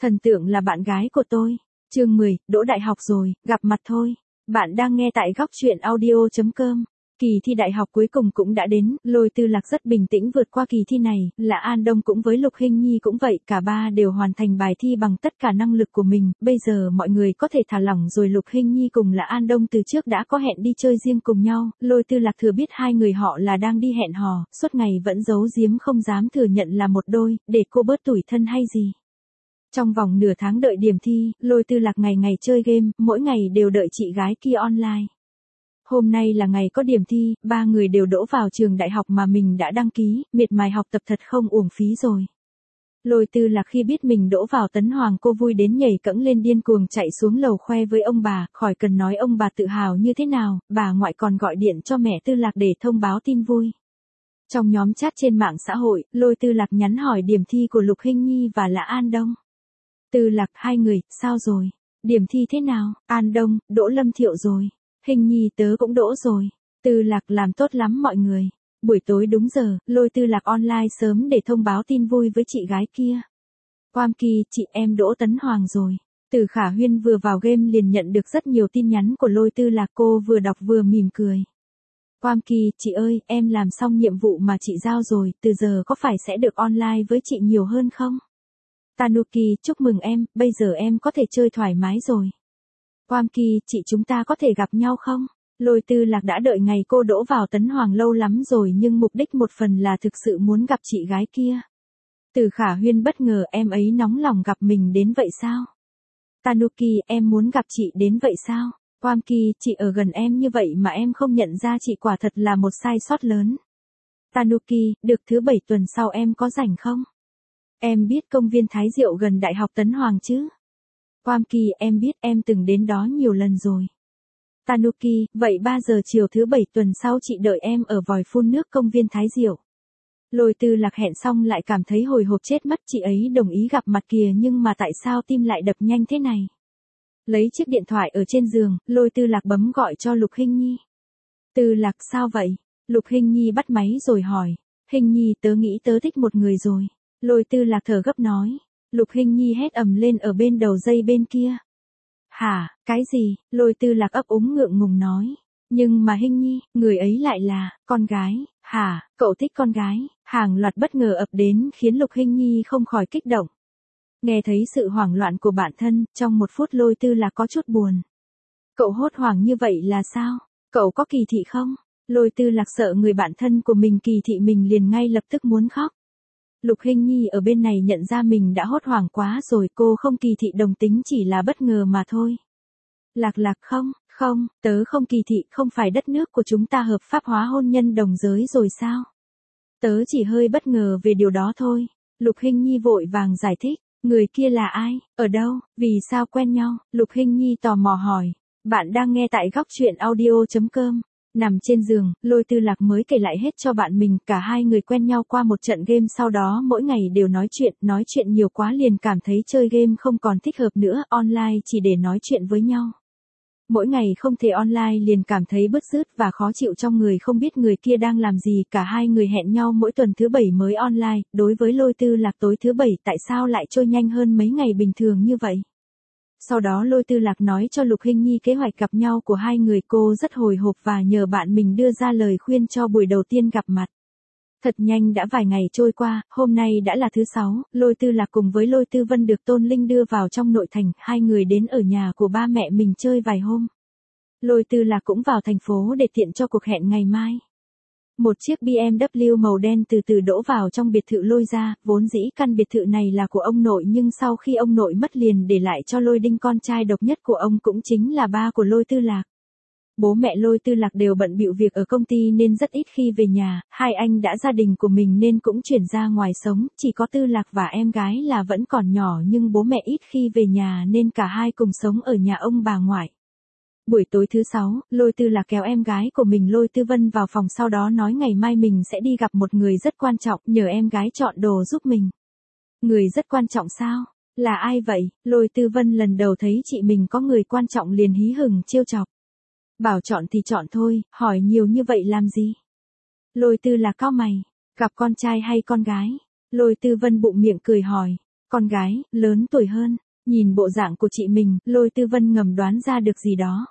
Thần tượng là bạn gái của tôi. Chương 10, đỗ đại học rồi, gặp mặt thôi. Bạn đang nghe tại góc truyện audio.com. Kỳ thi đại học cuối cùng cũng đã đến, Lôi Tư Lạc rất bình tĩnh vượt qua kỳ thi này, Lã An Đông cũng với Lục Hinh Nhi cũng vậy, cả ba đều hoàn thành bài thi bằng tất cả năng lực của mình, bây giờ mọi người có thể thả lỏng rồi. Lục Hinh Nhi cùng Lã An Đông từ trước đã có hẹn đi chơi riêng cùng nhau, Lôi Tư Lạc thừa biết hai người họ là đang đi hẹn hò, suốt ngày vẫn giấu giếm không dám thừa nhận là một đôi, để cô bớt tủi thân hay gì. Trong vòng nửa tháng đợi điểm thi, Lôi Tư Lạc ngày ngày chơi game, mỗi ngày đều đợi chị gái kia online. Hôm nay là ngày có điểm thi, ba người đều đỗ vào trường đại học mà mình đã đăng ký, miệt mài học tập thật không uổng phí rồi. Lôi Tư Lạc khi biết mình đỗ vào Tấn Hoàng cô vui đến nhảy cẫng lên điên cuồng chạy xuống lầu khoe với ông bà, khỏi cần nói ông bà tự hào như thế nào, bà ngoại còn gọi điện cho mẹ Tư Lạc để thông báo tin vui. Trong nhóm chat trên mạng xã hội, Lôi Tư Lạc nhắn hỏi điểm thi của Lục Hinh Nhi và Lã An Đông. Tư Lạc, hai người, sao rồi? Điểm thi thế nào? An Đông, đỗ Lâm Thiệu rồi. Hinh Nhi tớ cũng đỗ rồi. Tư Lạc, làm tốt lắm mọi người. Buổi tối đúng giờ, Lôi Tư Lạc online sớm để thông báo tin vui với chị gái kia. Quam Kỳ, chị em đỗ Tấn Hoàng rồi. Từ Khả Huyên vừa vào game liền nhận được rất nhiều tin nhắn của Lôi Tư Lạc, cô vừa đọc vừa mỉm cười. Quam Kỳ, chị ơi, em làm xong nhiệm vụ mà chị giao rồi, từ giờ có phải sẽ được online với chị nhiều hơn không? Tanuki, chúc mừng em, bây giờ em có thể chơi thoải mái rồi. Quam Kỳ, chị chúng ta có thể gặp nhau không? Lôi Tư Lạc đã đợi ngày cô đỗ vào Tấn Hoàng lâu lắm rồi nhưng mục đích một phần là thực sự muốn gặp chị gái kia. Từ Khả Huyên bất ngờ, em ấy nóng lòng gặp mình đến vậy sao? Tanuki, em muốn gặp chị đến vậy sao? Quam Kỳ, chị ở gần em như vậy mà em không nhận ra chị quả thật là một sai sót lớn. Tanuki, được, thứ 7 tuần sau em có rảnh không? Em biết công viên Thái Diệu gần Đại học Tấn Hoàng chứ? Quam Kỳ, em biết, em từng đến đó nhiều lần rồi. Tanuki, vậy 3 giờ chiều thứ 7 tuần sau chị đợi em ở vòi phun nước công viên Thái Diệu. Lôi Tư Lạc hẹn xong lại cảm thấy hồi hộp chết mất, chị ấy đồng ý gặp mặt kìa nhưng mà tại sao tim lại đập nhanh thế này? Lấy chiếc điện thoại ở trên giường, Lôi Tư Lạc bấm gọi cho Lục Hinh Nhi. Tư Lạc, sao vậy? Lục Hinh Nhi bắt máy rồi hỏi. Hinh Nhi, tớ nghĩ tớ thích một người rồi. Lôi Tư Lạc thở gấp nói. Lục Hinh Nhi hét ầm lên ở bên đầu dây bên kia. Hả, cái gì? Lôi Tư Lạc ấp úng ngượng ngùng nói. Nhưng mà Hinh Nhi, người ấy lại là con gái. Hả, cậu thích con gái? Hàng loạt bất ngờ ập đến khiến Lục Hinh Nhi không khỏi kích động. Nghe thấy sự hoảng loạn của bản thân, trong một phút Lôi Tư Lạc có chút buồn. Cậu hốt hoảng như vậy là sao? Cậu có kỳ thị không? Lôi Tư Lạc sợ người bạn thân của mình kỳ thị mình liền ngay lập tức muốn khóc. Lục Hinh Nhi ở bên này nhận ra mình đã hốt hoảng quá rồi, cô không kỳ thị đồng tính, chỉ là bất ngờ mà thôi. Lạc Lạc, không, tớ không kỳ thị, không phải đất nước của chúng ta hợp pháp hóa hôn nhân đồng giới rồi sao? Tớ chỉ hơi bất ngờ về điều đó thôi. Lục Hinh Nhi vội vàng giải thích, người kia là ai, ở đâu, vì sao quen nhau? Lục Hinh Nhi tò mò hỏi. Bạn đang nghe tại góc truyện audio.com. Nằm trên giường, Lôi Tư Lạc mới kể lại hết cho bạn mình, cả hai người quen nhau qua một trận game, sau đó mỗi ngày đều nói chuyện nhiều quá liền cảm thấy chơi game không còn thích hợp nữa, online chỉ để nói chuyện với nhau. Mỗi ngày không thể online liền cảm thấy bứt rứt và khó chịu trong người, không biết người kia đang làm gì, cả hai người hẹn nhau mỗi tuần thứ 7 mới online, đối với Lôi Tư Lạc tối thứ 7 tại sao lại trôi nhanh hơn mấy ngày bình thường như vậy. Sau đó Lôi Tư Lạc nói cho Lục Hinh Nhi kế hoạch gặp nhau của hai người, cô rất hồi hộp và nhờ bạn mình đưa ra lời khuyên cho buổi đầu tiên gặp mặt. Thật nhanh đã vài ngày trôi qua, hôm nay đã là thứ 6, Lôi Tư Lạc cùng với Lôi Tư Vân được Tôn Linh đưa vào trong nội thành, hai người đến ở nhà của ba mẹ mình chơi vài hôm. Lôi Tư Lạc cũng vào thành phố để tiện cho cuộc hẹn ngày mai. Một chiếc BMW màu đen từ từ đỗ vào trong biệt thự Lôi gia, vốn dĩ căn biệt thự này là của ông nội nhưng sau khi ông nội mất liền để lại cho Lôi Đinh, con trai độc nhất của ông cũng chính là ba của Lôi Tư Lạc. Bố mẹ Lôi Tư Lạc đều bận bịu việc ở công ty nên rất ít khi về nhà, hai anh đã gia đình của mình nên cũng chuyển ra ngoài sống, chỉ có Tư Lạc và em gái là vẫn còn nhỏ nhưng bố mẹ ít khi về nhà nên cả hai cùng sống ở nhà ông bà ngoại. Buổi tối thứ 6, Lôi Tư Lạc kéo em gái của mình Lôi Tư Vân vào phòng, sau đó nói ngày mai mình sẽ đi gặp một người rất quan trọng, nhờ em gái chọn đồ giúp mình. Người rất quan trọng sao? Là ai vậy? Lôi Tư Vân lần đầu thấy chị mình có người quan trọng liền hí hửng trêu chọc. Bảo chọn thì chọn thôi, hỏi nhiều như vậy làm gì? Lôi Tư Lạc cau mày, gặp con trai hay con gái? Lôi Tư Vân bụng miệng cười hỏi. Con gái, lớn tuổi hơn, nhìn bộ dạng của chị mình, Lôi Tư Vân ngầm đoán ra được gì đó.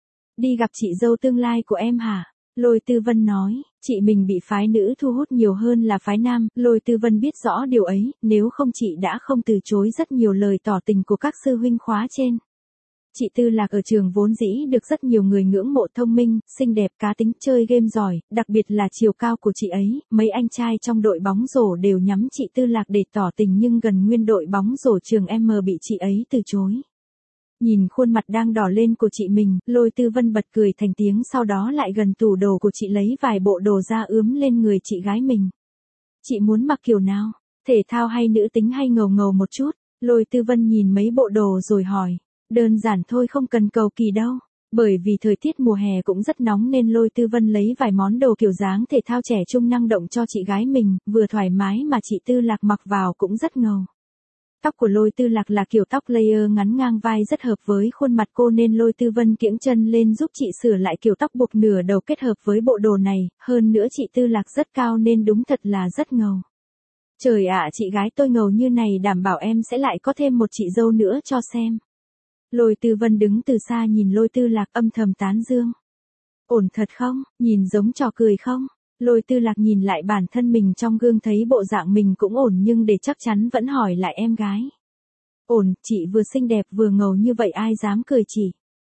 Đi gặp chị dâu tương lai của em hả? Lôi Tư Vân nói, chị mình bị phái nữ thu hút nhiều hơn là phái nam, Lôi Tư Vân biết rõ điều ấy, nếu không chị đã không từ chối rất nhiều lời tỏ tình của các sư huynh khóa trên. Chị Tư Lạc ở trường vốn dĩ được rất nhiều người ngưỡng mộ, thông minh, xinh đẹp, cá tính, chơi game giỏi, đặc biệt là chiều cao của chị ấy, mấy anh trai trong đội bóng rổ đều nhắm chị Tư Lạc để tỏ tình nhưng gần nguyên đội bóng rổ trường M bị chị ấy từ chối. Nhìn khuôn mặt đang đỏ lên của chị mình, Lôi Tư Vân bật cười thành tiếng, sau đó lại gần tủ đồ của chị lấy vài bộ đồ ra ướm lên người chị gái mình. Chị muốn mặc kiểu nào? Thể thao hay nữ tính hay ngầu ngầu một chút? Lôi Tư Vân nhìn mấy bộ đồ rồi hỏi. Đơn giản thôi, không cần cầu kỳ đâu. Bởi vì thời tiết mùa hè cũng rất nóng nên Lôi Tư Vân lấy vài món đồ kiểu dáng thể thao trẻ trung năng động cho chị gái mình, vừa thoải mái mà chị Tư Lạc mặc vào cũng rất ngầu. Tóc của Lôi Tư Lạc là kiểu tóc layer ngắn ngang vai rất hợp với khuôn mặt cô nên Lôi Tư Vân kiễng chân lên giúp chị sửa lại kiểu tóc buộc nửa đầu kết hợp với bộ đồ này, hơn nữa chị Tư Lạc rất cao nên đúng thật là rất ngầu. Trời ạ, chị gái tôi ngầu như này đảm bảo em sẽ lại có thêm một chị dâu nữa cho xem. Lôi Tư Vân đứng từ xa nhìn Lôi Tư Lạc âm thầm tán dương. Ổn thật không, nhìn giống trò cười không? Lôi Tư Lạc nhìn lại bản thân mình trong gương thấy bộ dạng mình cũng ổn nhưng để chắc chắn vẫn hỏi lại em gái. Ổn, chị vừa xinh đẹp vừa ngầu như vậy ai dám cười chỉ.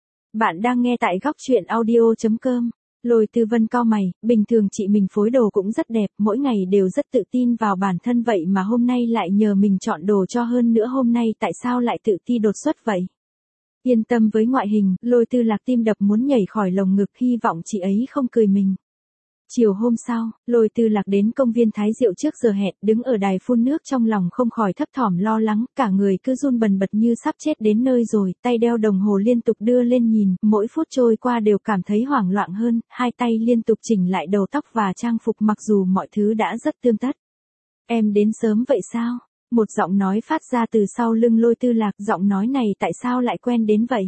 Bạn đang nghe tại góc truyện audio.com. Lôi Tư Vân cau mày, bình thường chị mình phối đồ cũng rất đẹp, mỗi ngày đều rất tự tin vào bản thân vậy mà hôm nay lại nhờ mình chọn đồ cho, hơn nữa hôm nay tại sao lại tự ti đột xuất vậy? Yên tâm với ngoại hình, Lôi Tư Lạc tim đập muốn nhảy khỏi lồng ngực, hy vọng chị ấy không cười mình. Chiều hôm sau, Lôi Tư Lạc đến công viên Thái Diệu trước giờ hẹn, đứng ở đài phun nước trong lòng không khỏi thấp thỏm lo lắng, cả người cứ run bần bật như sắp chết đến nơi rồi, tay đeo đồng hồ liên tục đưa lên nhìn, mỗi phút trôi qua đều cảm thấy hoảng loạn hơn, hai tay liên tục chỉnh lại đầu tóc và trang phục mặc dù mọi thứ đã rất tươm tất. Em đến sớm vậy sao? Một giọng nói phát ra từ sau lưng Lôi Tư Lạc, giọng nói này tại sao lại quen đến vậy?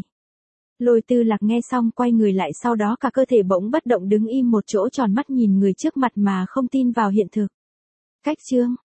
Lôi Tư Lạc nghe xong quay người lại, sau đó cả cơ thể bỗng bất động đứng im một chỗ, tròn mắt nhìn người trước mặt mà không tin vào hiện thực. Cách chương,